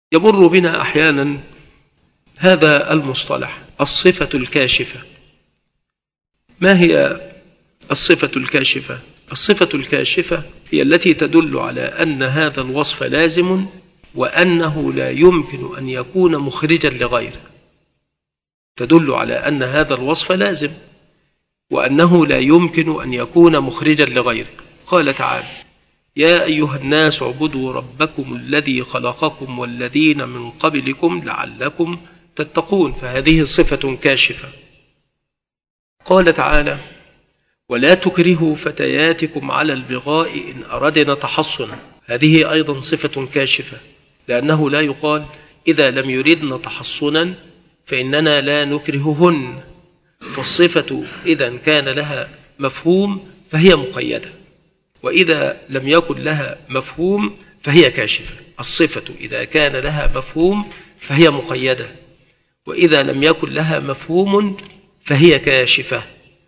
يمر بنا أحيانا هذا المصطلح الصفة الكاشفة. ما هي الصفة الكاشفة؟ الصفة الكاشفة هي التي تدل على أن هذا الوصف لازم وأنه لا يمكن أن يكون مخرجا لغيره. تدل على أن هذا الوصف لازم وأنه لا يمكن أن يكون مخرجا لغيره. قال تعالى: يا أيها الناس اعبدوا ربكم الذي خلقكم والذين من قبلكم لعلكم تتقون. فهذه صفة كاشفة. قال تعالى: ولا تكرهوا فتياتكم على البغاء إن أردنا تحصنا. هذه أيضا صفة كاشفة، لأنه لا يقال إذا لم يردن تحصنا فإننا لا نكرههن. فالصفة إذا كان لها مفهوم فهي مقيدة، وإذا لم يكن لها مفهوم فهي كاشفة. الصفة إذا كان لها مفهوم فهي مقيدة، وإذا لم يكن لها مفهوم فهي كاشفة.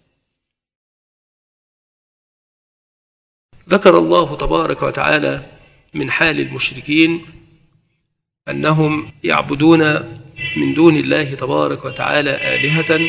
ذكر الله تبارك وتعالى من حال المشركين أنهم يعبدون من دون الله تبارك وتعالى آلهة،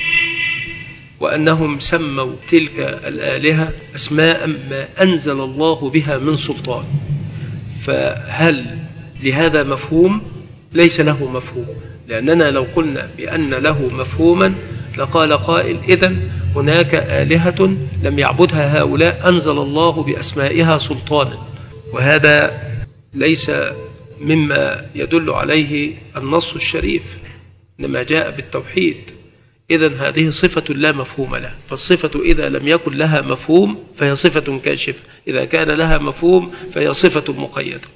وأنهم سموا تلك الآلهة أسماء ما أنزل الله بها من سلطان. فهل لهذا مفهوم؟ ليس له مفهوم، لأننا لو قلنا بأن له مفهوما لقال قائل: إذن هناك آلهة لم يعبدها هؤلاء أنزل الله بأسمائها سلطانا، وهذا ليس مما يدل عليه النص الشريف، إنما جاء بالتوحيد. إذن هذه صفة لا مفهوم لها. فالصفة إذا لم يكن لها مفهوم فهي صفة كاشفة، إذا كان لها مفهوم فهي صفة مقيدة.